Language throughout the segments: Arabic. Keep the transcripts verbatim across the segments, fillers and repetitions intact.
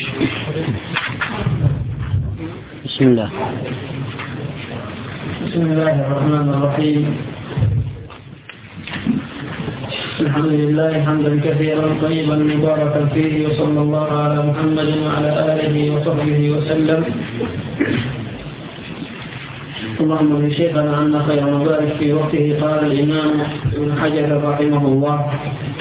بسم الله. بسم الله الرحمن الرحيم. الحمد لله حمدا كثيرا طيبا مباركا فيه، وصلى الله على محمد وعلى آله وصحبه وسلم. اللهم لشيخنا عنا خير مبارك في وقته. قال الإمام ابن حجر رحمه الله: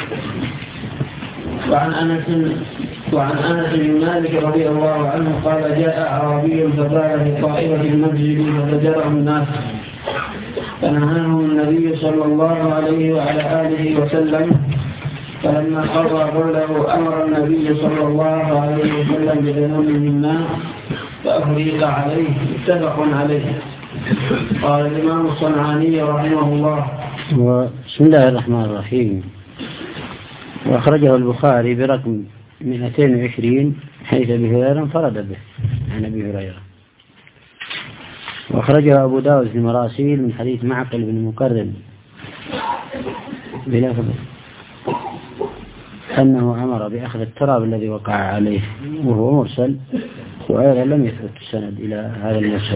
وعن أنس وعن أنس بن مالك رضي الله عنه قال: جاء أعرابي فقال في طائفة المسجد فزجره الناس فنهاهم النبي صلى الله عليه وعلى آله وسلم، فلما قضى قوله أمر النبي صلى الله عليه وسلم بذنوب من ماء فأفريق عليه. متفق عليه. قال الإمام الصنعاني رحمه الله: بسم الله الرحمن الرحيم. وأخرجه البخاري برقم مئتين وعشرين حيث أبي هريرة انفرد به عن أبي هريرة. وأخرجه أبو داود في المراسيل من حديث معقل بن مكرم بلفظ أنه أمر بأخذ التراب الذي وقع عليه، وهو مرسل، وأيضا لم يثبت السند إلى هذا المرسل.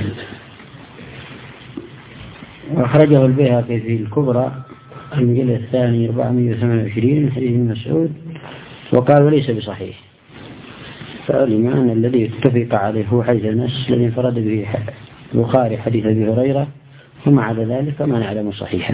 وأخرجه البيهقي في الكبرى المجلد الثاني أربعمائة وثمانية وعشرين من حديث ابن مسعود، وقال وليس بصحيح. فعلم أن الذي اتفق عليه هو حيث النص الذي انفرد به البخاري حديث أبي هريرة، ومع ذلك ما نعلم صحيحا.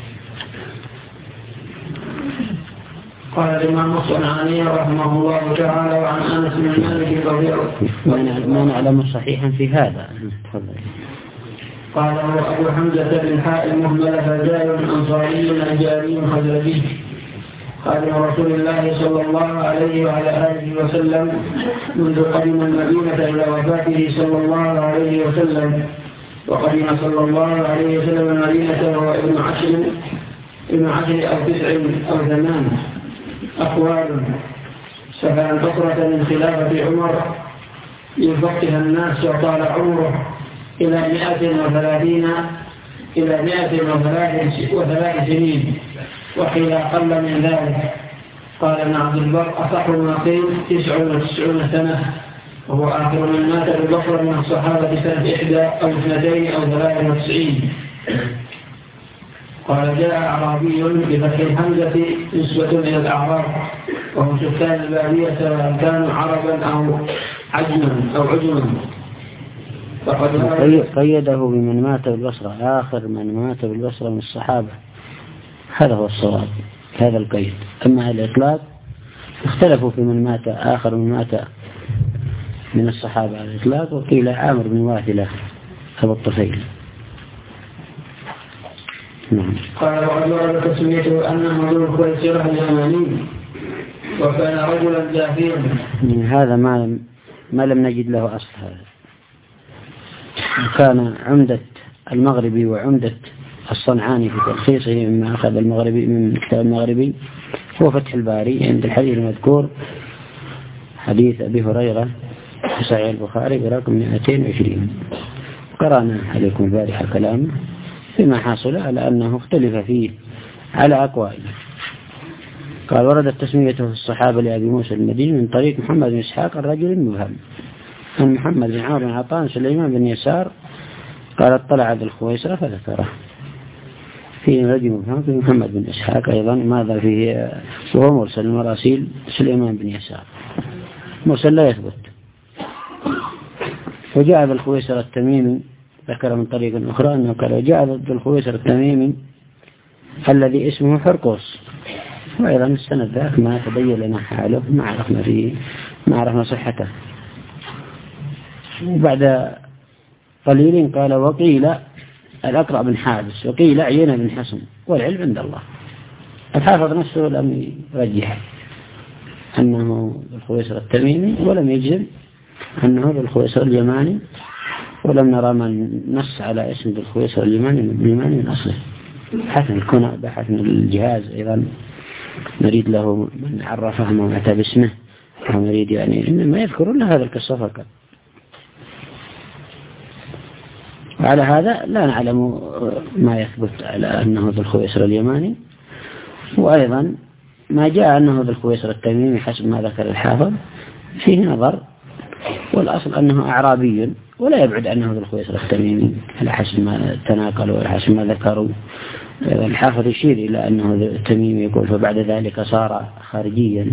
قال الإمام الصنعاني رحمه الله تعالى: وعن أنس بن مالك رضي الله عنه ما نعلم صحيحا في هذا. قال: هو أبو حمزة بن حاء المهمل فزال أنصاري نجاري خزرجي، خادم رسول الله صلى الله عليه وعلى آله وسلم منذ قدم المدينة إلى وفاته صلى الله عليه وسلم. وقدم صلى الله عليه وسلم المدينة وهو ابن عشر ابن عشر أو تسع أو ثمان أقوال، سفر البصرة من خلافة عمر ليفقه الناس وطال عمره إلى مئة وثلاثين إلى مئة وثلاث سنين، وقيل أقل من ذلك. قال ابن عبد البر: أصح ما قيل تسع وتسعون سنة، وهو آخر من مات بالبصرة من الصحابة سنة إحدى أو اثنتين أو ثلاث وتسعين. قال: جاء أعرابي بفتح الحمزة نسبة إلى الأعراب، وهم سكان البادية سواء كانوا عربا أو عجما أو عجما. قيده بمن مات بالبصرة، آخر من مات بالبصرة من الصحابة، هذا هو الصواب، هذا القيد. أما الإطلاق اختلفوا في من مات آخر من مات من الصحابة على الإطلاق، وقيل عامر بن واثلة أبو الطفيل. نعم. قال: وقد ورد تسميته أنه ذو الخويصرة اليماني، وكان رجلا زاهيا. هذا ما ما لم نجد له أصل. هذا وكان عمدة المغربي وعمدة الصنعاني في تلخيصه مما أخذ المغربي من كتاب المغربي هو فتح الباري عند الحديث المذكور حديث أبي هريرة في صحيح البخاري برقم مئتين وعشرين. قرأنا عليكم البارحة كلامه فيما حصل على أنه اختلف فيه على أقوال. قال: وردت تسميته في الصحابة لأبي موسى المديني من طريق محمد بن إسحاق الرجل المبهم عن محمد بن عمرو بن عطاء سليمان بن يسار قال: اطلع ذو الخويصرة فذكره. فيه رجل مبهم في محمد بن إسحاق أيضا ماذا فيه، وهو مرسل المراسيل سليمان بن يسار، مرسل لا يثبت. وجاء ذو الخويصرة التميمي ذكر من طريق أخرى أنه قال: وجاء ذو الخويصرة التميمي الذي اسمه حرقوس، وأيضا السند ذاك ما تبين لنا حاله، ما عرفنا فيه ما عرفنا صحته. وبعد قليل قال: وقيل الأقرع بن حابس، وقيل عيينة بن حصن، والعلم عند الله. الحافظ نفسه لم يرجح أنه ذو الخويصرة التميمي، ولم يجزم أنه ذو الخويصرة اليماني، ولم نرى من نص على اسم ذو الخويصرة اليماني من أصله. بحثنا الكنى، بحثنا الجهاز أيضا نريد له من عرفه ما أتى باسمه، ونريد يعني إنما يذكر لنا هذا القصة فقط. وعلى هذا لا نعلم ما يثبت على أنه ذو الخويصرة اليماني، وأيضا ما جاء أنه ذو الخويصرة التميمي حسب ما ذكر الحافظ فيه نظر، والأصل أنه أعرابي، ولا يبعد أنه ذو الخويصر التميمي على حسب ما تناقلوا وعلى حسب ما ذكروا. الحافظ يشير إلى أنه التميمي، يقول فبعد ذلك صار خارجيا.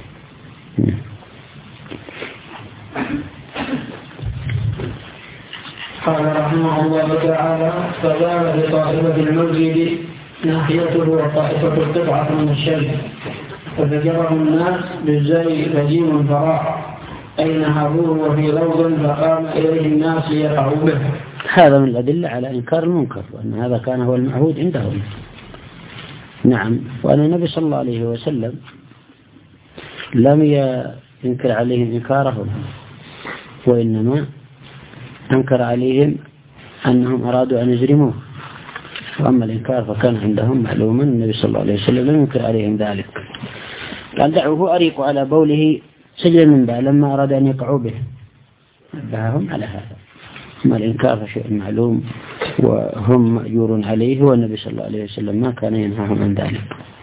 قال رحمه الله تعالى: فبال بطائفة المسجد ناحيته وطائفة القطعة من الشيء، فزجره الناس بالزي فجيم فراع، أي نهبوه وفي لوض فقام إليه الناس ليقعوا به. هذا من الأدلة على إنكار المنكر، وأن هذا كان هو المعهود عندهم. نعم، وأن النبي صلى الله عليه وسلم لم ينكر عليهم إنكارهم، وإنما أنكر عليهم أنهم أرادوا أن يجرموه، وأما الإنكار فكان عندهم معلوما. النبي صلى الله عليه وسلم لم ينكر عليهم ذلك. قال: دعوه أريق على بوله سجلا من بال لما أراد أن يقعوا به. نبههم على هذا. أما الإنكار فشيء معلوم وهم مأجور عليه، والنبي صلى الله عليه وسلم ما كان ينهاهم عن ذلك.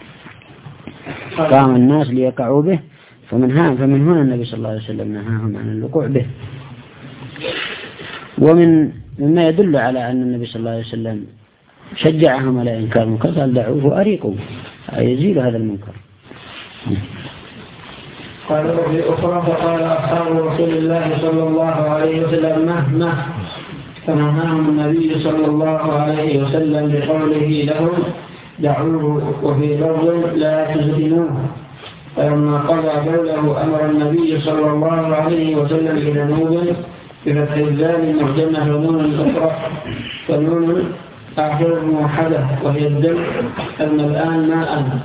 قام الناس ليقعوا به، فمن فمن هنا النبي صلى الله عليه وسلم نهاهم عن الوقوع به. ومن مما يدل على أن النبي صلى الله عليه وسلم شجعهم على إنكار المنكر قال: دعوه أريقوا، يزيل هذا المنكر. قال وفي أخرى: فقال أصحاب رسول الله صلى الله عليه وسلم: مهما، فنهاهم النبي صلى الله عليه وسلم بقوله لهم: دعوه، وفي لفظ: لا تزرموه. فلما قضى بوله أمر النبي صلى الله عليه وسلم بذنوب بفتح الزال معجمة ونون الأخرى، ونون آخر موحدة وهي الدم الملآن ماء.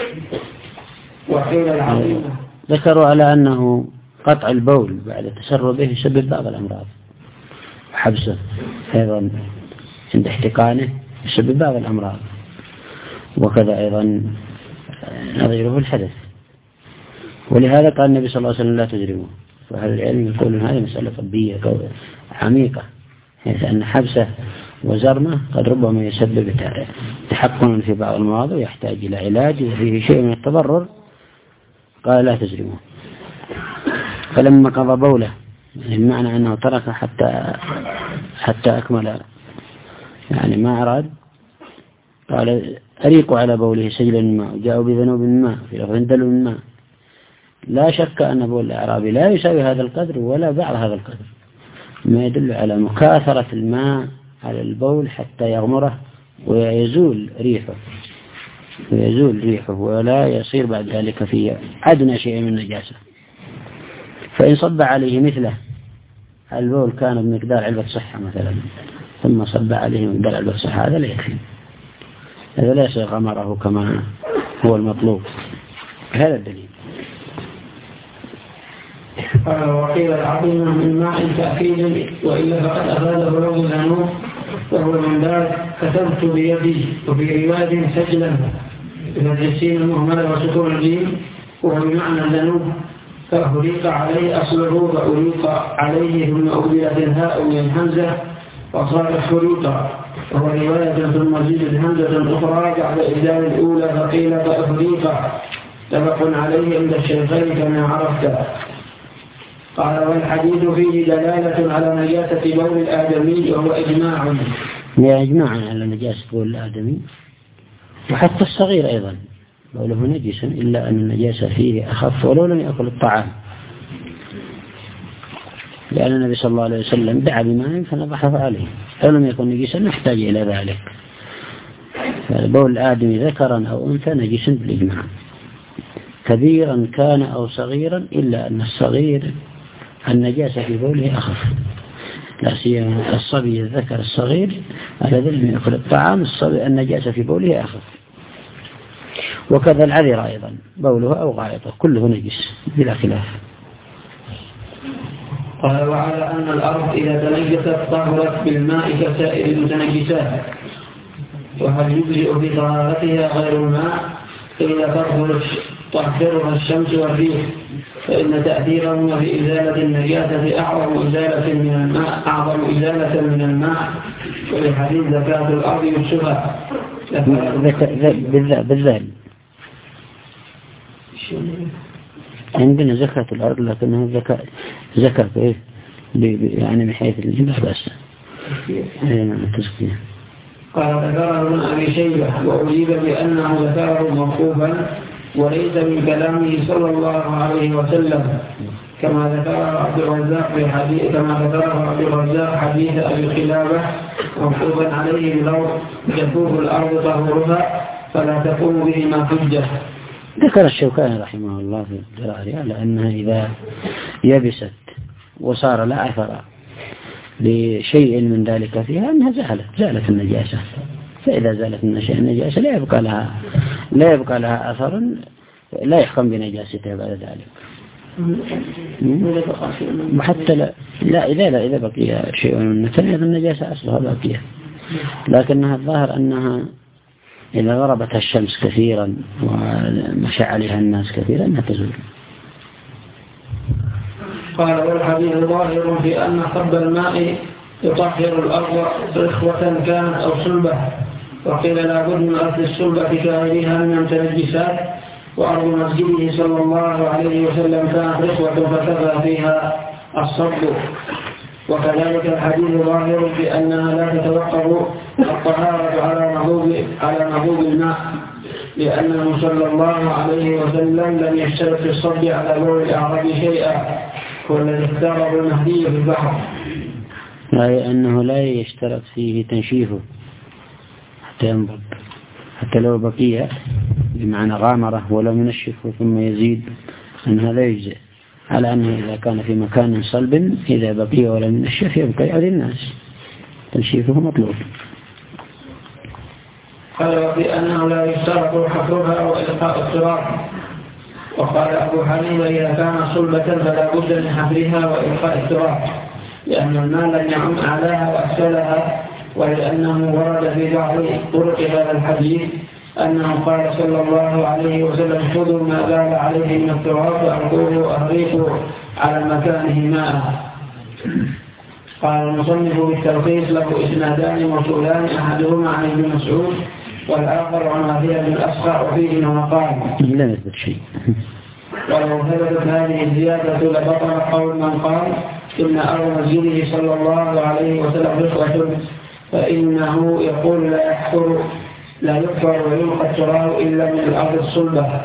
وحيل العظيمة. ذكروا على أنه قطع البول بعد تسربه يسبب بعض الأمراض، وحبسه أيضا عند احتقانه يسبب بعض الأمراض، وكذا أيضا نظيره الحدث. ولهذا قال النبي صلى الله عليه وسلم: لا تجرموه. فهل العلم يقولون هذه مسألة طبية عميقة، يعني أن حبسه وزرمه قد ربما يسبب تحقن في بعض المواضع ويحتاج إلى علاج وفيه شيء من التضرر. قال: لا تجرموه. فلما قضى بوله، يعني بمعنى أنه ترك حتى حتى أكمل، يعني ما أراد، قال: أريقوا على بوله سجلا من ماء، جاءوا بذنوب من ماء، في لفظ دلو من ماء. لا شك أن بول الأعرابي لا يساوي هذا القدر ولا بعض هذا القدر، ما يدل على مكاثرة الماء على البول حتى يغمره ويزول ريحه ويزول ريحه ولا يصير بعد ذلك فيه أدنى شيء من النجاسة. فإن صب عليه مثله، البول كان بمقدار علبة صحة مثلا، ثم صب عليه مقدار علبة صحة، هذا لا يكفي، هذا ليس غمره كما هو المطلوب. هذا الدليل. قال: وقيل العظيم من ماء تأكيد، وإلا فقد أفاده لفظ الذنوب، وهو من ذلك: كتبت بيدي. وفي رواية سجلا بفتح السين المهملة وسكون الجيم، وهو بمعنى الذنوب. فأفريق عليه أصله، فأريق عليه ثم أبدلت الهاء من الهمزة وصارت فريقا، وهو رواية ثم زيدت همزة أخرى بعد إبدال الأولى فقيل فأفريق. اتفق عليه عند الشيخين كما عرفت. قال: والحديث فيه دلالة على نجاسة بول الآدمي، وهو إجماع. يا إجماع على نجاسة بول الآدمي، وحتى الصغير أيضا بوله نجس، إلا أن النجاسة فيه أخف ولو لم يأكل الطعام، لأن النبي صلى الله عليه وسلم دعا بماء فنضحه عليه، لو لم يكن نجسا نحتاج إلى ذلك. فبول الآدمي ذكرا أو أنثى نجس بالإجماع، كبيرا كان أو صغيرا، إلا أن الصغير النجاسة في بوله أخف، لا سيما الصبي الذكر الصغير الذي لم يأكل الطعام، الصبي النجاسة في بوله أخف. وكذا العذر أيضا بوله أو غائطه كله نجس بلا خلاف. قال: وعلى أن الأرض إذا تنجست طهرت بالماء كسائر المتنجسات. وهل يجزئ في طهارتها غير الماء؟ إذا تطهرها الشمس والريح، فإن تأثيرهما في إزالة النجاسة أعظم إزالة من الماء أعظم إزالة من الماء. ولحديث زكاة الأرض يوسفها بالذال. عندنا زكاة الأرض، لكنها زكاة زكاة إيه؟ يعني من حيث الجملة بس. التزكية. قال ذكره ابن أبي شيبة وأجيب بأنه ذكره موقوفا وليس من كلامه صلى الله عليه وسلم كما ذكره عبد الرزاق في حديث كما ذكره عبد الرزاق حديث أبي قلابة موقوفا عليه بلو تفوق الأرض طهورها فلا تقوم بهما حجة. ذكر الشوكاني رحمه الله في الجلالية على أنها إذا يبست وصار لا أثر لشيء من ذلك فيها أنها زالت زالت النجاسة، فإذا زالت النجاسة لا يبقى لها لا يبقى لها أثر لا يحكم بنجاستها بعد ذلك. وحتى لا, لا إذا لا إذا بقي شيء من النتنية النجاسة أصلها باقية، لكنها الظاهر أنها إذا غربت الشمس كثيرا ومشى عليها الناس كثيرا أنها تزول. قال والحديث ظاهر في أن صب الماء يطهر الأرض رخوة كانت أو صلبة، وقيل لا بد من أرض الصلبة كغيرها من المتنجسات، وأرض مسجده صلى الله عليه وسلم كانت رخوة فكفى فيها الصب. وكذلك الحديث ظاهر في أنها لا تتوقف الطهارة على نضوب على نضوب الماء، لأنه صلى الله عليه وسلم لم يشترط في الصب على بول الأعراب شيئا، والذي اختاره المهدي في البحر، أي أنه لا يشترط فيه تنشيفه حتى ينضب، حتى لو بقي بمعنى غامرة ولو منشفه ثم يزيد أن هذا يجزئ، على أنه إذا كان في مكان صلب إذا بقي ولا منشف يبقى على الناس تنشيفه مطلوب. قال بأنه لا يشترط حفرها وإلقاء التراب. وقال أبو حنيفة إذا كان صلبة فلا بد من حفرها وإلقاء التراب، لأن الماء لم يعم أعلاها وأسفلها، ولأنه ورد في بعض طرق هذا الحديث أنه قال صلى الله عليه وسلم خذوا ما بال عليه من التراب فألقوه وأهريقوا على مكانه ماء. قال المصنف بالتلخيص له إسنادان موصولان، أحدهما عن ابن مسعود والآخر عن عبيد بن الأسقع، وفيهما قال لا يثبت شيء. ولو ثبتت هذه الزيادة لبطل قول من قال إن أرض مسجده صلى الله عليه وسلم رخوة، فإنه يقول لا يحفر لا يحفر ويلقى التراب إلا من الأرض الصلبة.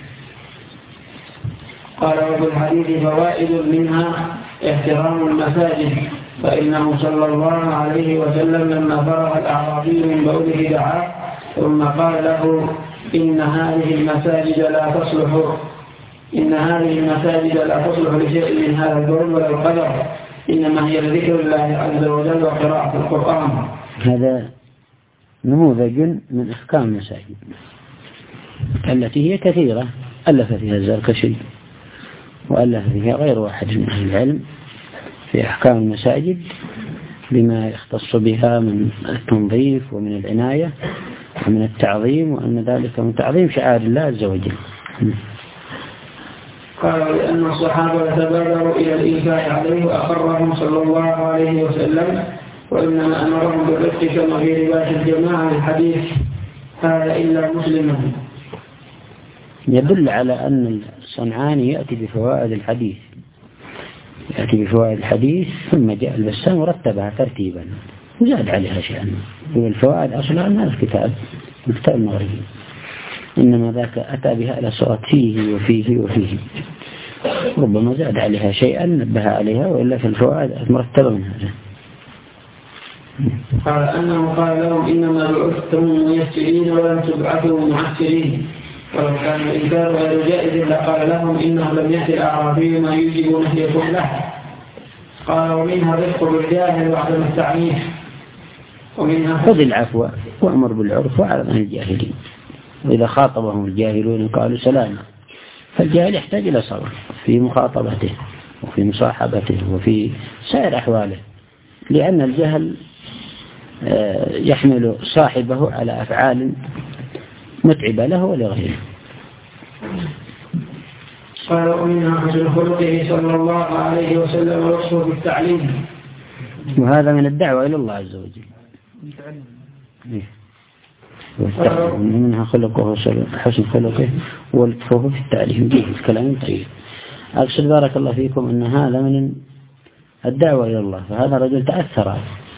قال وفي الحديث فوائد منها احترام المساجد، فإنه صلى الله عليه وسلم لما فرغ الأعرابي من بوله دعاه ثم قال له إن هذه المساجد لا تصلح إن هذه المساجد لا تصلح لشيء من هذا البول ولا القدر، إنما هي لذكر الله عز وجل وقراءة القرآن. هذا نموذج من أحكام المساجد التي هي كثيرة، ألف فيها الزركشي وألف فيها غير واحد من أهل العلم في أحكام المساجد بما يختص بها من التنظيف ومن العناية ومن التعظيم، وأن ذلك من تعظيم شعائر الله عز وجل. قال لأن الصحابة تبادروا إلى الإنكار عليه وأقرهم صلى الله عليه وسلم، وإنما أمرهم بالرفق كما في رواية الجماعة الحديث هذا إلا مسلما. يدل على أن الصنعاني يأتي بفوائد الحديث يأتي بفوائد الحديث ثم جاء البسام ورتبها ترتيبا وزاد عليها شيئا. والفوائد أصلها من الكتاب الكتاب المغربي، إنما ذاك أتى بها إلى صورة فيه وفيه وفيه، ربما زاد عليها شيئا نبه عليها، وإلا في الفوائد مرتبة من هذا. قال أنه قال لهم إنما بعثتم ميسرين ولم تبعثوا معسرين، ولو كان الإنكار غير جائز لقال لهم إنه لم يأتي الأعرابي ما يجب نهيكم له. قال ومنها الرفق بالجاهل وعدم التعنيف، ومنها خذ العفو وأمر بالعرف وأعرض عن الجاهلين، وإذا خاطبهم الجاهلون قالوا سلاما. فالجاهل يحتاج إلى صبر في مخاطبته وفي مصاحبته وفي سائر أحواله، لأن الجهل يحمل صاحبه على أفعال متعبة له ولغيره. قال ومنها حسن خلقه صلى الله عليه وسلم وصفه بالتعليم، وهذا من الدعوة إلى الله عز وجل. ومنها خلقه حسن خلقه ولطفه في التعليم. جيد كلام طيب. أقصد بارك الله فيكم أن هذا من الدعوة إلى الله، فهذا الرجل تأثر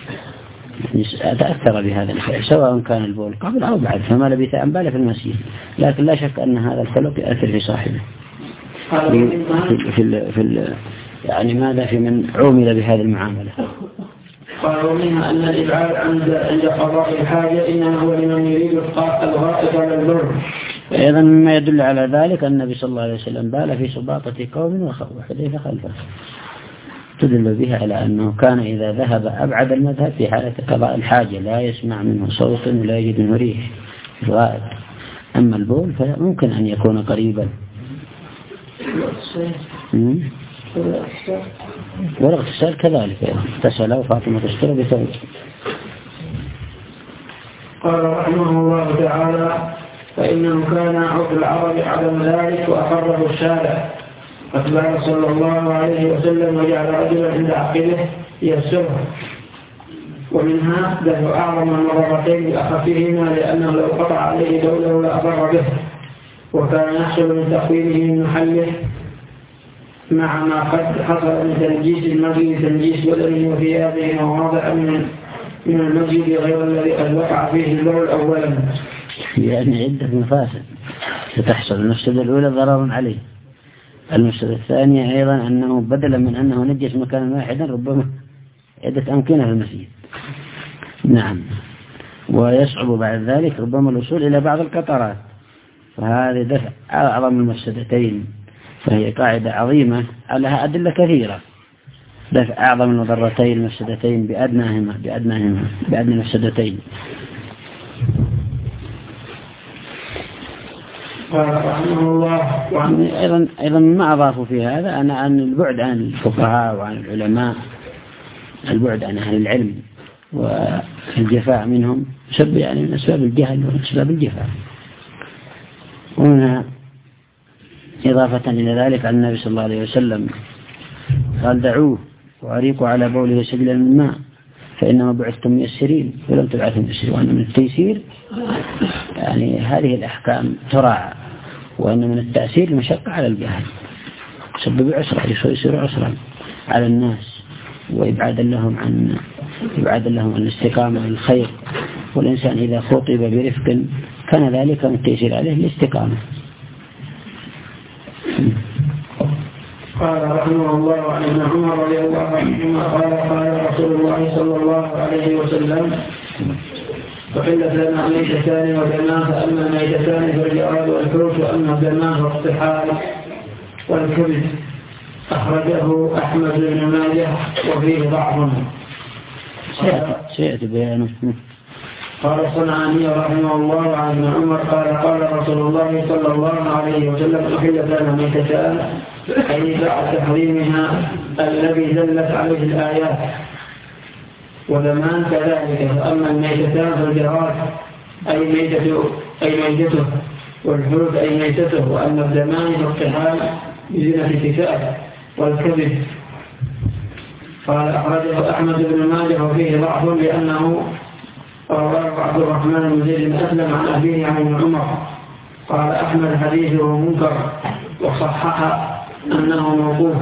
تأثر بهذا الفعل سواء كان البول قبل أو بعد، فما لبث أن بال في المسجد، لكن لا شك أن هذا الخلق يأثر في صاحبه. في, في, في ال يعني ماذا في من عومل بهذه المعاملة. قالوا منها أن الإبعاد عند عند قضاء الحاجة إنما هو لمن يريد الغائط على البر. أيضا مما يدل على ذلك أن النبي صلى الله عليه وسلم بال في سباطة قوم وحذيفة خلفه، تدل بها على أنه كان إذا ذهب أبعد المذهب في حالة قضاء الحاجة لا يسمع منه صوت ولا يجد منه ريح الغائط. أما البول فممكن أن يكون قريبا. والاغتسال كذلك اغتسل وفاطمة تشتري بثوب. قال رحمه الله تعالى: فإنه كان عرف العرب عدم ذلك وأقره الشارع، فقال صلى الله عليه وسلم وجعل رجلا عند عقله يسره. ومنها له أعظم المضرتين لأخفهما لأنه لو قطع عليه دوله لأضر به، وكان يحصل من تقويمه من محله مع ما قد حصل من تنجيس المسجد تنجيس بدنه وفي هذه مواضع من من المسجد غير الذي قد وقع فيه البول أولا. يعني عدة مفاسد ستحصل. المفسدة الأولى ضرر عليه، المفسدة الثانية أيضا أنه بدلا من أنه نجس مكانا واحدا ربما عدة أمكنة في المسجد. نعم. ويصعب بعد ذلك ربما الوصول إلى بعض القطرات، فهذه دفع أعظم المفسدتين، فهي قاعدة عظيمة لها أدلة كثيرة. دفع أعظم المضرتين المفسدتين بأدناهما بأدناهما بأدنى المفسدتين. رحمه الله. وعن أيضا أيضا ما أضافوا في هذا أنا عن البعد عن الفقهاء وعن العلماء، البعد عن أهل العلم والجفاء منهم سبب يعني من أسباب الجهل وأسباب الجفاء. وهنا إضافة إلى ذلك عن النبي صلى الله عليه وسلم قال: دعوه وأريقوا على بوله سبيلا من ماء فإنما بعثتم ميسرين ولم تبعثوا ميسرين. وأن من التيسير يعني هذه الأحكام تراعى، وأن من التأثير المشقة على الجهل سبب عسرا يصير عسرا على الناس، وإبعادا لهم عن إبعادا لهم عن الاستقامة والخير. والإنسان إذا خطب برفق كان ذلك من التيسير عليه الاستقامة. قال رحمه الله عن ابن عمر رضي الله عنهما قال: قال رسول الله صلى الله عليه وسلم: وحلت لنا ميتتان ودمان، فأما الميتتان فالجراد والحوت، وأما الدمان فالطحال والكبد. أخرجه أحمد بن ماجه وفيه ضعف. سيأتي بيانه. قال الصنعاني رحمه الله عن ابن عمر قال: قال رسول الله صلى الله عليه وسلم: أحلت لنا ميتتان، أي بعد تحريمها الذي دلت عليه الآيات، ودمان كذلك. فأما الميتتان فالجراد أي ميتته أي ميتته والحوت أي ميتته، وأما الدمان فالطحال بزنة الكتاب والكذب. قال: أخرجه أحمد بن ماجه وفيه ضعف لأنه رواه عبد الرحمن بن زيد بن أسلم عن أبيه عن ابن عمر. قال أحمد: حديثه منكر، وصحح أنه موقوف.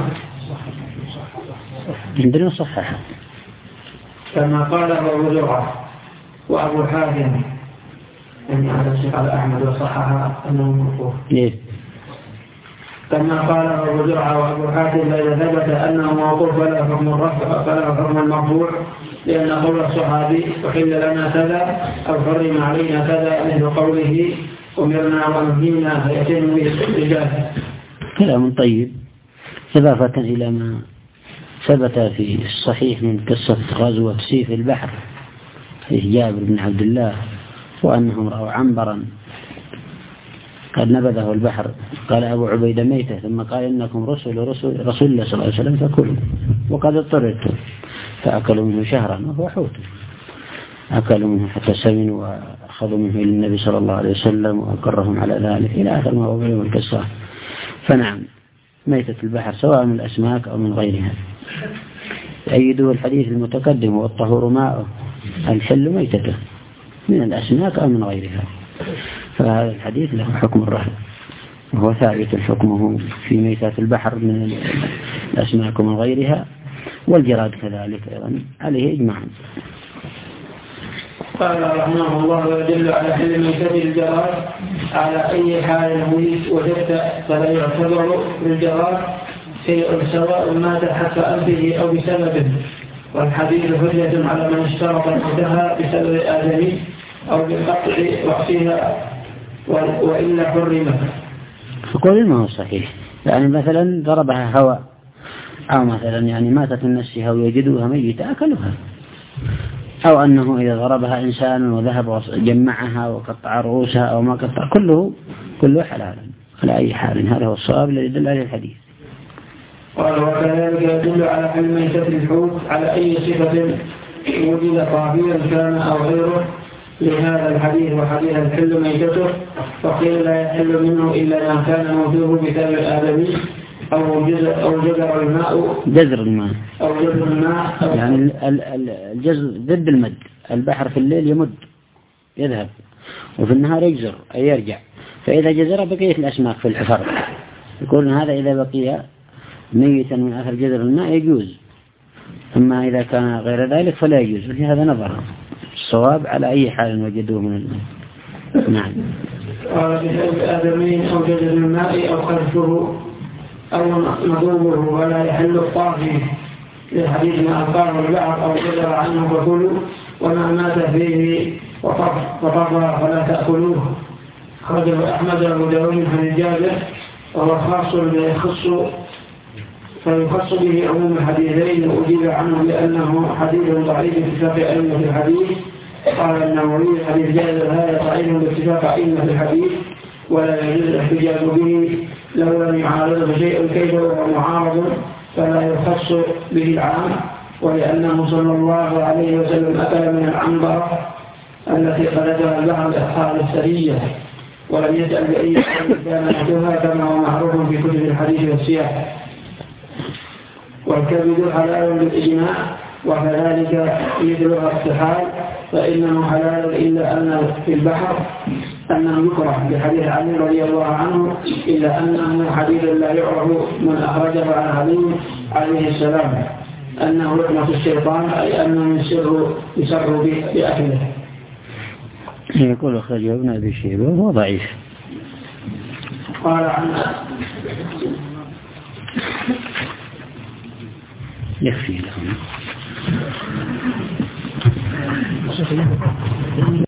عندنا صحح كما قاله أبو زرعة وأبو حاتم، يعني على الشيخ على أحمد وصحح أنه موقوف. ليه؟ كما قاله أبو زرعة وأبو حاتم: فإذا ثبت أنه موقوف فلا حكم الرفع فلا حكم المرفوع، لأن قول الصحابي أحل لنا كذا أو حرم علينا كذا مثل قوله أمرنا ونهينا فيتم به الرجال. كلام طيب. إضافة إلى ما ثبت في الصحيح من قصة غزوة سيف البحر في جابر بن عبد الله، وأنهم رأوا عنبرا قد نبذه البحر، قال أبو عبيدة ميتة، ثم قال: إنكم رسل رسول, رسول الله صلى الله عليه وسلم فكلوا، وقد اضطررتم، فأكلوا منه شهرا وهو حوت، أكلوا منه حتى سمنوا وأخذوا منه إلى النبي صلى الله عليه وسلم وأقرهم على ذلك إلى آخر ما هو بلهم القصة. فنعم، ميتة البحر سواء من الأسماك أو من غيرها. يؤيده الحديث المتقدم: والطهور ماءه، الحل ميتته من الأسماك أو من غيرها. فهذا الحديث له حكم الرهن، وهو ثابت حكمه في ميتات البحر من الأسماك ومن غيرها، والجراد كذلك أيضا عليه إجماع. قال رحمه الله يدل على حل ميتة الجراد على أي حال وجدت فلا يعتبر بالجراد شيء سواء مات حتى أنفه أو بسببه، والحديث حجة على من اشترط موتها بسبب آدمي أو بقطع رأسها وإلا حرمت. فقول ما هو صحيح، يعني مثلا ضربها هواء أو مثلا يعني ماتت من نفسها ويجدوها ميتة أكلها، أو أنه إذا ضربها إنسان وذهب وجمعها وقطع رؤوسها أو ما قطع، كله كله حلال على أي حال. هذا هو الصواب الذي يدل عليه الحديث. قال وكذلك يدل على حل ميتة الحوت على أي صفة وجد طافيا كان أو غيره لهذا الحديث وحديث الحل ميتته، فقيل لا يحل منه إلا ما كان موجوده بسبب آدمي أو جزر أو جزر الماء جزر الماء أو جزر الماء أو يعني الجزر ضد المد. البحر في الليل يمد يذهب وفي النهار يجزر أي يرجع، فإذا جزر بقية الأسماك في الحفر. يقول هذا إذا بقي ميتا من أثر جزر الماء يجوز، أما إذا كان غير ذلك فلا يجوز. وفي هذا نظر الصواب على أي حال وجدوه من الماء. نعم. قال بسبب آدمين أو جزر الماء أو خلفه أو مضوبه ولا يحل الطافي لحديث ما أقام البعض أو جزر عنه فكلوا وما مات فيه وطفى فلا تأكلوه. خرجه أحمد أبو داود عن جابر وهو خاص يخص فيخص به عموم الحديثين وأجيب عنه لأنه حديث ضعيف باتفاق أئمة الحديث. قال النووي حديث جابر هذا ضعيف باتفاق أئمة الحديث ولا يجوز الاحتجاج به لو لم يعارضه شيء كيف هو معارض فلا يخص به العام، ولأنه صلى الله عليه وسلم أكل من العنبرة التي خرجها البحر لأصحاب السرية ولم يسأل بأي شيء كان يحدثها كما هو معروف في كتب الحديث والسياق. والكبد حلال بالإجماع وكذلك مثلها السحال فإنه حلال إلا أن في البحر أنه يكره بحديث علي رضي الله عنه إلا أنه حديث لا يعرف من أخرجه عن علي عليه السلام أنه لعنة الشيطان أي أنه يسر يسر بأكله. يقول أخرجه ابن أبي شيبة وهو ضعيف. قال عن يكفي لهم.